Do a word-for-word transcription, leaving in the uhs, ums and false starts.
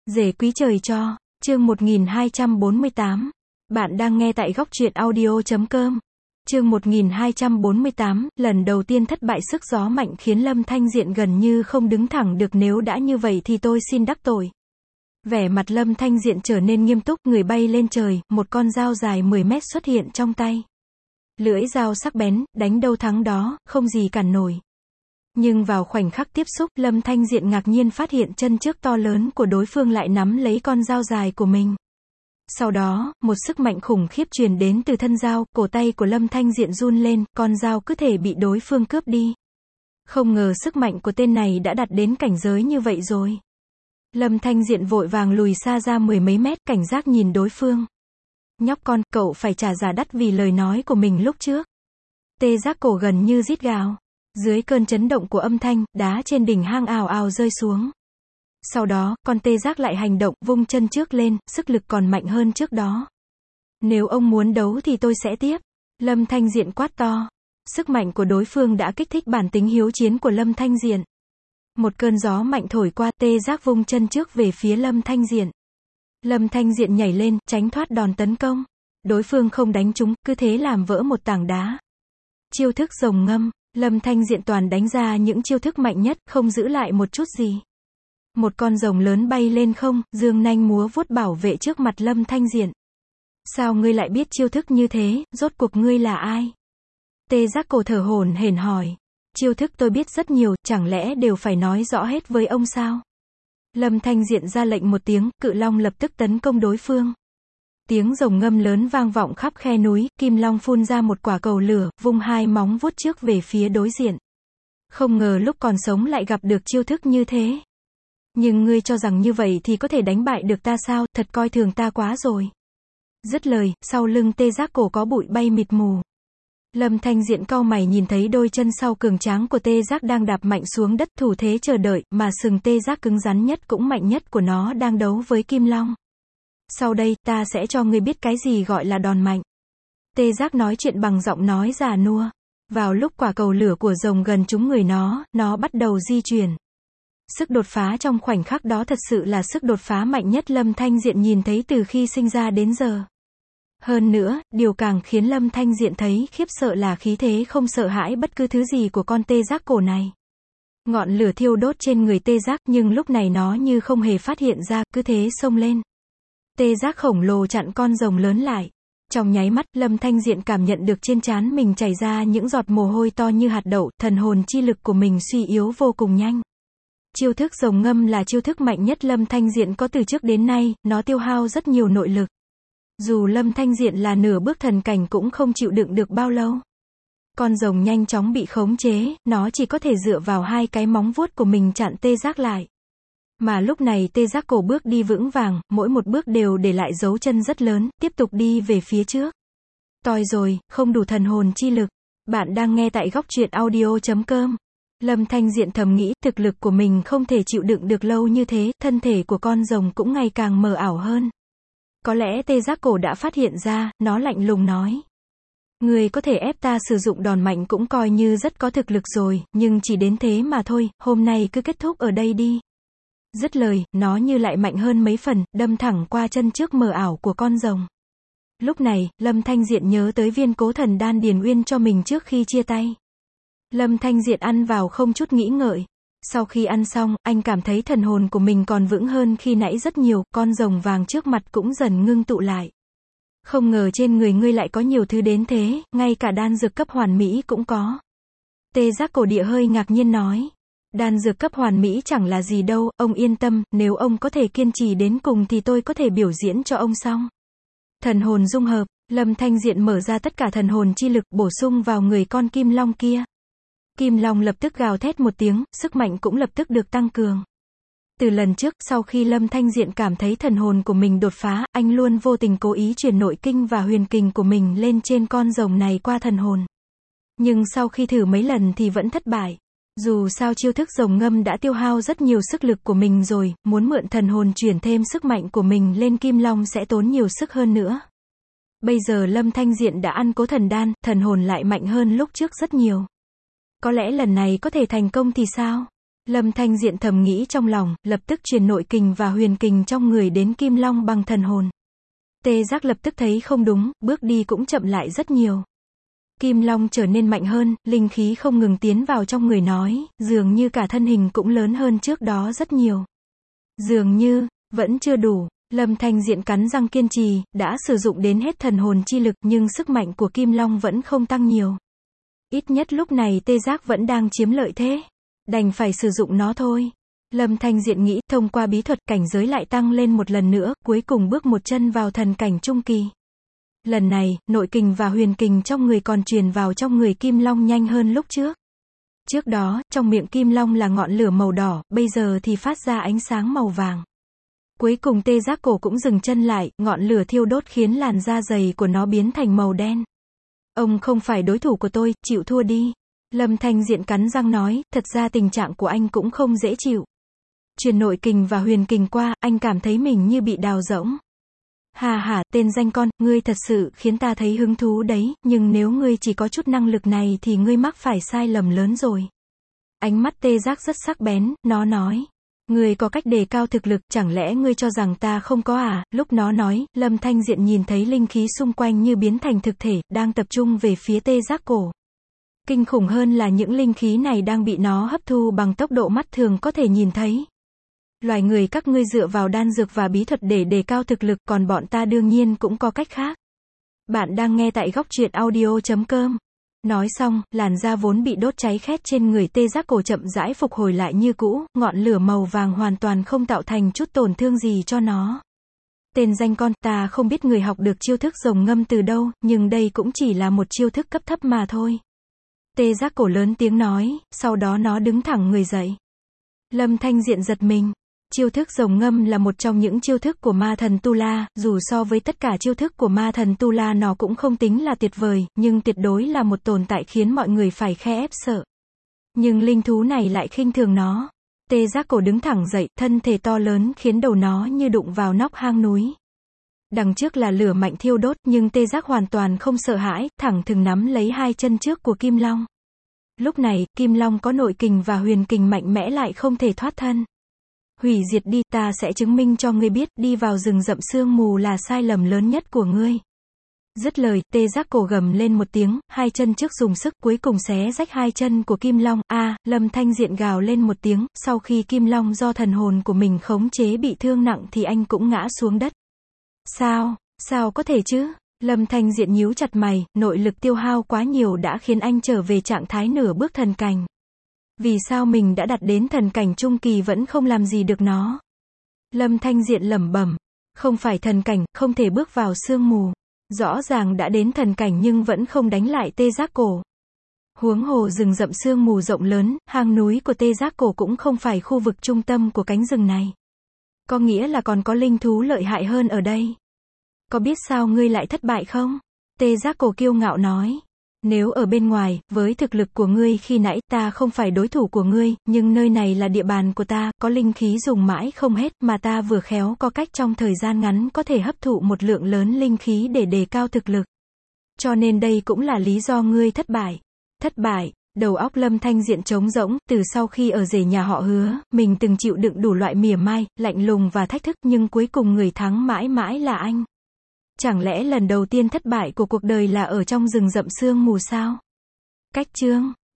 Rể quý trời cho, chương một nghìn hai trăm bốn mươi tám. Bạn đang nghe tại góc truyện audio chấm com. Chương một nghìn hai trăm bốn mươi tám, lần đầu tiên thất bại sức gió mạnh khiến Lâm Thanh Diện gần như không đứng thẳng được, nếu đã như vậy thì tôi xin đắc tội. Vẻ mặt Lâm Thanh Diện trở nên nghiêm túc, người bay lên trời, một con dao dài mười mét xuất hiện trong tay. Lưỡi dao sắc bén, đánh đâu thắng đó, không gì cản nổi. Nhưng vào khoảnh khắc tiếp xúc, Lâm Thanh Diện ngạc nhiên phát hiện chân trước to lớn của đối phương lại nắm lấy con dao dài của mình. Sau đó, một sức mạnh khủng khiếp truyền đến từ thân dao, cổ tay của Lâm Thanh Diện run lên, con dao cứ thể bị đối phương cướp đi. Không ngờ sức mạnh của tên này đã đạt đến cảnh giới như vậy rồi. Lâm Thanh Diện vội vàng lùi xa ra mười mấy mét, cảnh giác nhìn đối phương. Nhóc con, cậu phải trả giá đắt vì lời nói của mình lúc trước. Tê Giác Cổ gần như rít gào. Dưới cơn chấn động của âm thanh, đá trên đỉnh hang ào ào rơi xuống. Sau đó, con Tê Giác lại hành động, vung chân trước lên, sức lực còn mạnh hơn trước đó. Nếu ông muốn đấu thì tôi sẽ tiếp. Lâm Thanh Diện quát to. Sức mạnh của đối phương đã kích thích bản tính hiếu chiến của Lâm Thanh Diện. Một cơn gió mạnh thổi qua, Tê Giác vung chân trước về phía Lâm Thanh Diện. Lâm Thanh Diện nhảy lên, tránh thoát đòn tấn công. Đối phương không đánh trúng, cứ thế làm vỡ một tảng đá. Chiêu thức rồng ngâm. Lâm Thanh Diện toàn đánh ra những chiêu thức mạnh nhất, không giữ lại một chút gì. Một con rồng lớn bay lên không, dương nanh múa vuốt bảo vệ trước mặt Lâm Thanh Diện. Sao ngươi lại biết chiêu thức như thế, rốt cuộc ngươi là ai? Tê Giác Cổ thở hổn hển hỏi. Chiêu thức tôi biết rất nhiều, chẳng lẽ đều phải nói rõ hết với ông sao? Lâm Thanh Diện ra lệnh một tiếng, cự long lập tức tấn công đối phương. Tiếng rồng ngâm lớn vang vọng khắp khe núi, Kim Long phun ra một quả cầu lửa, vung hai móng vuốt trước về phía đối diện. Không ngờ lúc còn sống lại gặp được chiêu thức như thế. Nhưng ngươi cho rằng như vậy thì có thể đánh bại được ta sao, thật coi thường ta quá rồi. Dứt lời, sau lưng Tê Giác Cổ có bụi bay mịt mù. Lâm Thanh Diện cau mày nhìn thấy đôi chân sau cường tráng của Tê Giác đang đạp mạnh xuống đất, thủ thế chờ đợi, mà sừng Tê Giác cứng rắn nhất cũng mạnh nhất của nó đang đấu với Kim Long. Sau đây, ta sẽ cho ngươi biết cái gì gọi là đòn mạnh. Tê Giác nói chuyện bằng giọng nói già nua. Vào lúc quả cầu lửa của rồng gần trúng người nó, nó bắt đầu di chuyển. Sức đột phá trong khoảnh khắc đó thật sự là sức đột phá mạnh nhất Lâm Thanh Diện nhìn thấy từ khi sinh ra đến giờ. Hơn nữa, điều càng khiến Lâm Thanh Diện thấy khiếp sợ là khí thế không sợ hãi bất cứ thứ gì của con Tê Giác Cổ này. Ngọn lửa thiêu đốt trên người Tê Giác, nhưng lúc này nó như không hề phát hiện ra, cứ thế xông lên. Tê Giác khổng lồ chặn con rồng lớn lại. Trong nháy mắt, Lâm Thanh Diện cảm nhận được trên trán mình chảy ra những giọt mồ hôi to như hạt đậu, thần hồn chi lực của mình suy yếu vô cùng nhanh. Chiêu thức rồng ngâm là chiêu thức mạnh nhất Lâm Thanh Diện có từ trước đến nay, nó tiêu hao rất nhiều nội lực. Dù Lâm Thanh Diện là nửa bước thần cảnh cũng không chịu đựng được bao lâu. Con rồng nhanh chóng bị khống chế, nó chỉ có thể dựa vào hai cái móng vuốt của mình chặn Tê Giác lại. Mà lúc này Tê Giác Cổ bước đi vững vàng, mỗi một bước đều để lại dấu chân rất lớn, tiếp tục đi về phía trước. Toi rồi, không đủ thần hồn chi lực. Bạn đang nghe tại góc truyện audio chấm com. Lâm Thanh Diện thầm nghĩ, thực lực của mình không thể chịu đựng được lâu như thế, thân thể của con rồng cũng ngày càng mờ ảo hơn. Có lẽ Tê Giác Cổ đã phát hiện ra, nó lạnh lùng nói. Người có thể ép ta sử dụng đòn mạnh cũng coi như rất có thực lực rồi, nhưng chỉ đến thế mà thôi, hôm nay cứ kết thúc ở đây đi. Dứt lời, nó như lại mạnh hơn mấy phần, đâm thẳng qua chân trước mờ ảo của con rồng. Lúc này, Lâm Thanh Diện nhớ tới viên cố thần đan điền uyên cho mình trước khi chia tay. Lâm Thanh Diện ăn vào không chút nghĩ ngợi. Sau khi ăn xong, anh cảm thấy thần hồn của mình còn vững hơn khi nãy rất nhiều, con rồng vàng trước mặt cũng dần ngưng tụ lại. Không ngờ trên người ngươi lại có nhiều thứ đến thế, ngay cả đan dược cấp hoàn mỹ cũng có. Tê Giác Cổ địa hơi ngạc nhiên nói. Đan dược cấp hoàn mỹ chẳng là gì đâu, ông yên tâm, nếu ông có thể kiên trì đến cùng thì tôi có thể biểu diễn cho ông xong. Thần hồn dung hợp, Lâm Thanh Diện mở ra tất cả thần hồn chi lực bổ sung vào người con Kim Long kia. Kim Long lập tức gào thét một tiếng, sức mạnh cũng lập tức được tăng cường. Từ lần trước, sau khi Lâm Thanh Diện cảm thấy thần hồn của mình đột phá, anh luôn vô tình cố ý truyền nội kinh và huyền kình của mình lên trên con rồng này qua thần hồn. Nhưng sau khi thử mấy lần thì vẫn thất bại. Dù sao chiêu thức rồng ngâm đã tiêu hao rất nhiều sức lực của mình rồi, muốn mượn thần hồn chuyển thêm sức mạnh của mình lên Kim Long sẽ tốn nhiều sức hơn nữa. Bây giờ Lâm Thanh Diện đã ăn cố thần đan, thần hồn lại mạnh hơn lúc trước rất nhiều. Có lẽ lần này có thể thành công thì sao? Lâm Thanh Diện thầm nghĩ trong lòng, lập tức truyền nội kình và huyền kình trong người đến Kim Long bằng thần hồn. Tê Giác lập tức thấy không đúng, bước đi cũng chậm lại rất nhiều. Kim Long trở nên mạnh hơn, linh khí không ngừng tiến vào trong người nói, dường như cả thân hình cũng lớn hơn trước đó rất nhiều. Dường như, vẫn chưa đủ. Lâm Thanh Diện cắn răng kiên trì, đã sử dụng đến hết thần hồn chi lực nhưng sức mạnh của Kim Long vẫn không tăng nhiều. Ít nhất lúc này Tê Giác vẫn đang chiếm lợi thế. Đành phải sử dụng nó thôi. Lâm Thanh Diện nghĩ, thông qua bí thuật cảnh giới lại tăng lên một lần nữa, cuối cùng bước một chân vào thần cảnh trung kỳ. Lần này, nội kình và huyền kình trong người còn truyền vào trong người Kim Long nhanh hơn lúc trước. Trước đó, trong miệng Kim Long là ngọn lửa màu đỏ, bây giờ thì phát ra ánh sáng màu vàng. Cuối cùng Tê Giác cổ cũng dừng chân lại, ngọn lửa thiêu đốt khiến làn da dày của nó biến thành màu đen. Ông không phải đối thủ của tôi, chịu thua đi. Lâm Thanh Diện cắn răng nói, thật ra tình trạng của anh cũng không dễ chịu. Truyền nội kình và huyền kình qua, anh cảm thấy mình như bị đào rỗng. Hà hà, tên danh con, ngươi thật sự khiến ta thấy hứng thú đấy, nhưng nếu ngươi chỉ có chút năng lực này thì ngươi mắc phải sai lầm lớn rồi. Ánh mắt Tê Giác rất sắc bén, nó nói. Ngươi có cách đề cao thực lực, chẳng lẽ ngươi cho rằng ta không có à? Lúc nó nói, Lâm Thanh Diện nhìn thấy linh khí xung quanh như biến thành thực thể, đang tập trung về phía Tê Giác cổ. Kinh khủng hơn là những linh khí này đang bị nó hấp thu bằng tốc độ mắt thường có thể nhìn thấy. Loài người các ngươi dựa vào đan dược và bí thuật để đề cao thực lực, còn bọn ta đương nhiên cũng có cách khác. Bạn đang nghe tại góc truyện audio chấm com. Nói xong, làn da vốn bị đốt cháy khét trên người Tê Giác cổ chậm rãi phục hồi lại như cũ, ngọn lửa màu vàng hoàn toàn không tạo thành chút tổn thương gì cho nó. Tên danh con, ta không biết người học được chiêu thức rồng ngâm từ đâu, nhưng đây cũng chỉ là một chiêu thức cấp thấp mà thôi. Tê Giác cổ lớn tiếng nói, sau đó nó đứng thẳng người dậy. Lâm Thanh Diện giật mình. Chiêu thức rồng ngâm là một trong những chiêu thức của ma thần Tu La, dù so với tất cả chiêu thức của ma thần Tu La nó cũng không tính là tuyệt vời, nhưng tuyệt đối là một tồn tại khiến mọi người phải khe ép sợ. Nhưng linh thú này lại khinh thường nó. Tê Giác cổ đứng thẳng dậy, thân thể to lớn khiến đầu nó như đụng vào nóc hang núi. Đằng trước là lửa mạnh thiêu đốt, nhưng Tê Giác hoàn toàn không sợ hãi, thẳng thừng nắm lấy hai chân trước của Kim Long. Lúc này, Kim Long có nội kình và huyền kình mạnh mẽ lại không thể thoát thân. Hủy diệt đi, ta sẽ chứng minh cho ngươi biết, đi vào rừng rậm sương mù là sai lầm lớn nhất của ngươi. Dứt lời, Tê Giác cổ gầm lên một tiếng, hai chân trước dùng sức, cuối cùng xé rách hai chân của Kim Long. A, à, Lâm Thanh Diện gào lên một tiếng, sau khi Kim Long do thần hồn của mình khống chế bị thương nặng thì anh cũng ngã xuống đất. Sao, sao có thể chứ? Lâm Thanh Diện nhíu chặt mày, nội lực tiêu hao quá nhiều đã khiến anh trở về trạng thái nửa bước thần cảnh. Vì sao mình đã đạt đến thần cảnh trung kỳ vẫn không làm gì được nó? Lâm Thanh Diện lẩm bẩm, không phải thần cảnh, không thể bước vào sương mù. Rõ ràng đã đến thần cảnh nhưng vẫn không đánh lại Tê Giác cổ. Huống hồ rừng rậm sương mù rộng lớn, hang núi của Tê Giác cổ cũng không phải khu vực trung tâm của cánh rừng này. Có nghĩa là còn có linh thú lợi hại hơn ở đây. Có biết sao ngươi lại thất bại không? Tê Giác cổ kiêu ngạo nói. Nếu ở bên ngoài, với thực lực của ngươi khi nãy, ta không phải đối thủ của ngươi, nhưng nơi này là địa bàn của ta, có linh khí dùng mãi không hết, mà ta vừa khéo có cách trong thời gian ngắn có thể hấp thụ một lượng lớn linh khí để đề cao thực lực. Cho nên đây cũng là lý do ngươi thất bại. Thất bại, đầu óc Lâm Thanh Diện trống rỗng, từ sau khi ở rể nhà họ Hứa, mình từng chịu đựng đủ loại mỉa mai, lạnh lùng và thách thức, nhưng cuối cùng người thắng mãi mãi là anh. Chẳng lẽ lần đầu tiên thất bại của cuộc đời là ở trong rừng rậm sương mù sao? Cách chương